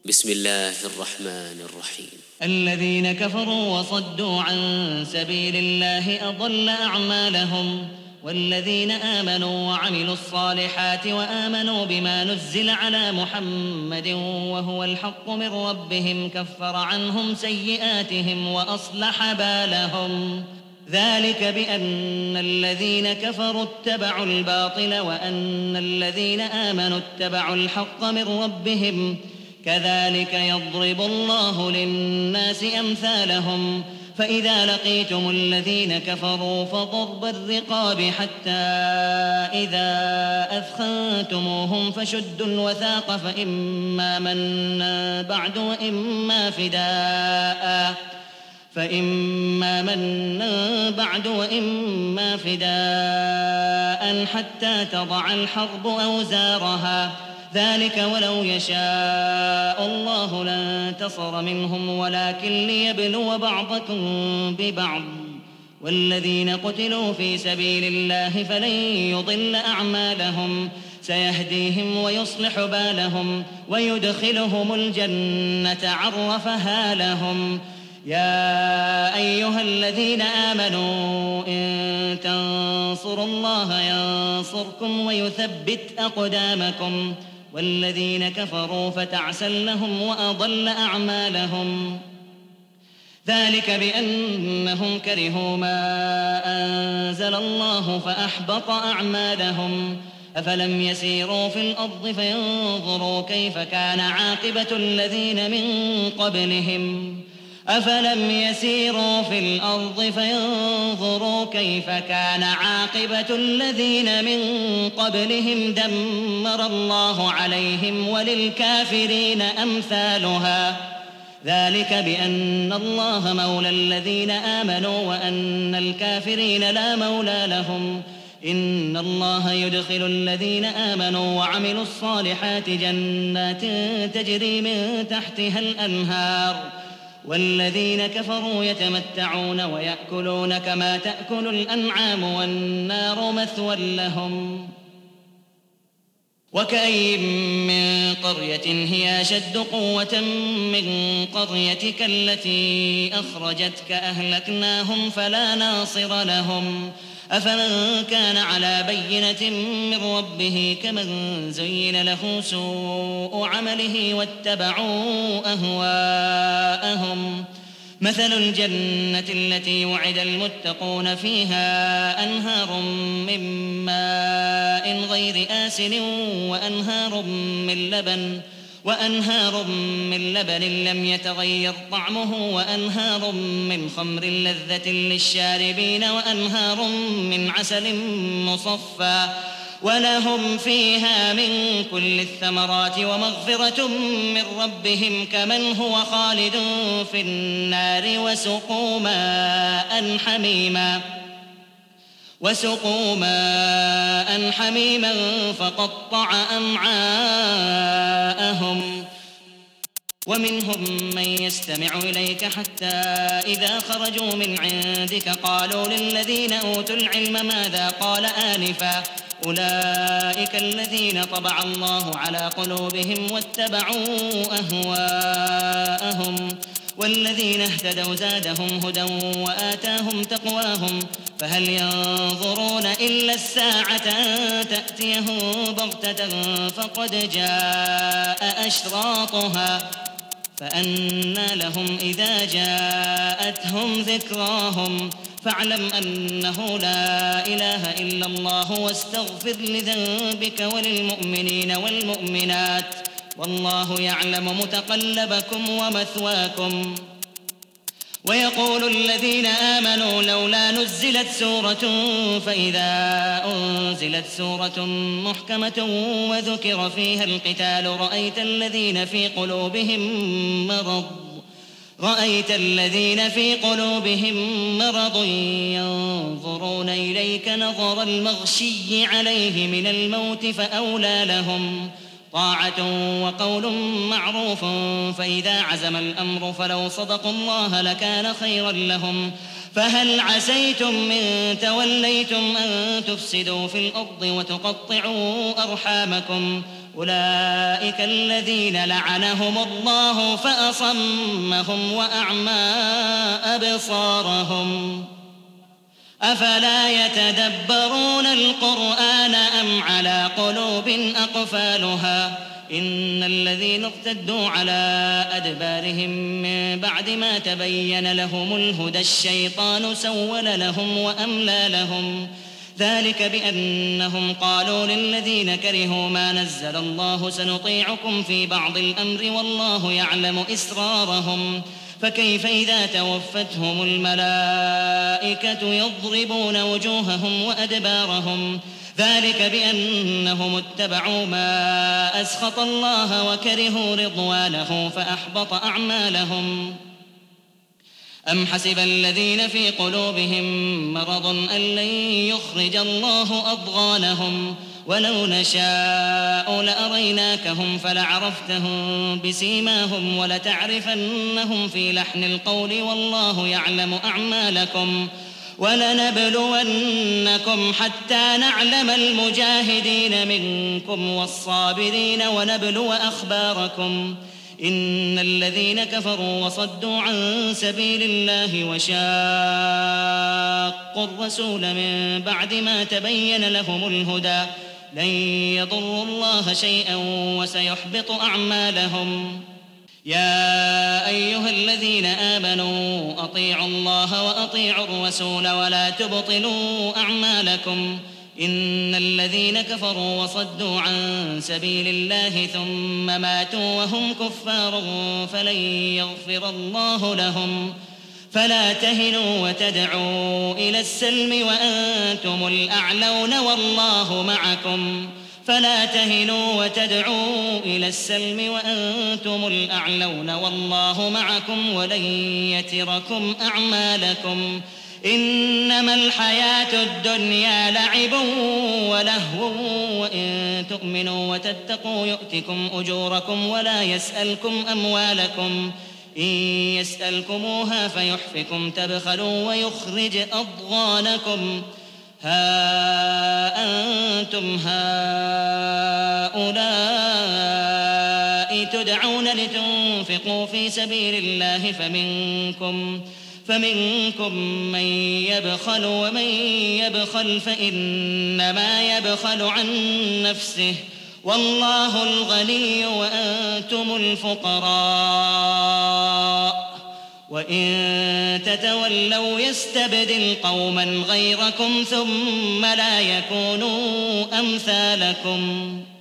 بسم الله الرحمن الرحيم. الذين كفروا وصدوا عن سبيل الله أضل أعمالهم، والذين آمنوا وعملوا الصالحات وآمنوا بما نزل على محمد وهو الحق من ربهم كفر عنهم سيئاتهم وأصلح بالهم. ذلك بأن الذين كفروا اتبعوا الباطل وأن الذين آمنوا اتبعوا الحق من ربهم، كذلك يضرب الله للناس أمثالهم. فإذا لقيتم الذين كفروا فضرب الرقاب حتى إذا أثخنتموهم فشدوا الوثاق فإما منا بعد وإما فداء حتى تضع الحرب أوزارها. ذلك ولو يشاء الله لانتصر منهم ولكن ليبلو بعضكم ببعض. والذين قتلوا في سبيل الله فلن يضل أعمالهم، سيهديهم ويصلح بالهم ويدخلهم الجنة عرفها لهم. يا أيها الذين آمنوا إن تنصروا الله ينصركم ويثبت أقدامكم. والذين كفروا فتعسا لهم وأضل أعمالهم. ذلك بأنهم كرهوا ما أنزل الله فأحبط أعمالهم. أفلم يسيروا في الأرض فينظروا كيف كان عاقبة الذين من قبلهم دمر الله عليهم وللكافرين أمثالها. ذلك بأن الله مولى الذين آمنوا وأن الكافرين لا مولى لهم. إن الله يدخل الذين آمنوا وعملوا الصالحات جنات تجري من تحتها الأنهار، والذين كفروا يتمتعون ويأكلون كما تأكل الأنعام والنار مثوى لهم. وكأي من قرية هي أشد قوة من قريتك التي أخرجتك أهلكناهم فلا ناصر لهم. أفمن كان على بينة من ربه كمن زين له سوء عمله واتبعوا أهواءهم. مثل الجنة التي وعد المتقون فيها أنهار من ماء غير آسن وأنهار من لبن لم يتغير طعمه وأنهار من خمر لذة للشاربين وأنهار من عسل مصفى ولهم فيها من كل الثمرات ومغفرة من ربهم كمن هو خالد في النار وسقوا ماء حميما فقطع أمعاءهم. ومنهم من يستمع إليك حتى إذا خرجوا من عندك قالوا للذين أوتوا العلم ماذا قال آنفا أولئك الذين طبع الله على قلوبهم واتبعوا أهواءهم. والذين اهتدوا زادهم هدى وآتاهم تقواهم. فهل ينظرون إلا الساعة أن تأتيهم بغتة فقد جاء أشراطها فأنى لهم إذا جاءتهم ذكراهم. فاعلم أنه لا إله إلا الله واستغفر لذنبك وللمؤمنين والمؤمنات والله يعلم متقلبكم ومثواكم. ويقول الذين آمنوا لولا نزلت سورة فإذا أنزلت سورة محكمة وذكر فيها القتال رأيت الذين في قلوبهم مرض ينظرون إليك نظر المغشي عليه من الموت فأولى لهم طاعة وقول معروف. فإذا عزم الأمر فلو صدقوا الله لكان خيرا لهم. فهل عسيتم من توليتم أن تفسدوا في الأرض وتقطعوا أرحامكم أولئك الذين لعنهم الله فأصمهم وأعمى أبصارهم أفلا يتدبرون القرآن أم على قلوب أقفالها إن الذين ارتدوا على أدبارهم من بعد ما تبين لهم الهدى الشيطان سول لهم وأملى لهم ذلك بأنهم قالوا للذين كرهوا ما نزل الله سنطيعكم في بعض الأمر والله يعلم إسرارهم فكيف إذا توفتهم الملائكة يضربون وجوههم وأدبارهم ذلك بأنهم اتبعوا ما أسخط الله وكرهوا رضوانه فأحبط أعمالهم أم حسب الذين في قلوبهم مرض أن لن يخرج الله أضغانهم ولو نشاء لأريناكهم فلعرفتهم بسيماهم ولتعرفنهم في لحن القول والله يعلم أعمالكم ولنبلونكم حتى نعلم المجاهدين منكم والصابرين ونبلو أخباركم إن الذين كفروا وصدوا عن سبيل الله وشاقوا الرسول من بعد ما تبين لهم الهدى لن يضروا الله شيئا وسيحبط أعمالهم يا أيها الذين آمنوا أطيعوا الله وأطيعوا الرسول ولا تبطلوا أعمالكم إن الذين كفروا وصدوا عن سبيل الله ثم ماتوا وهم كفار فلن يغفر الله لهم فلا تهنوا وتدعوا إلى السلم وأنتم الأعلون والله معكم فلا تهنوا وتدعوا إلى السلم وأنتم الأعلون والله معكم ولن يتركم أعمالكم إنما الحياة الدنيا لعب ولهو وإن تؤمنوا وتتقوا يؤتكم أجوركم ولا يسألكم أموالكم إن يسألكموها فيحفكم تبخلوا ويخرج أضغانكم ها أنتم هؤلاء تدعون لتنفقوا في سبيل الله فمنكم من يبخل ومن يبخل فإنما يبخل عن نفسه والله الغني وأنتم الفقراء وإن تتولوا يستبدل قوما غيركم ثم لا يكونوا أمثالكم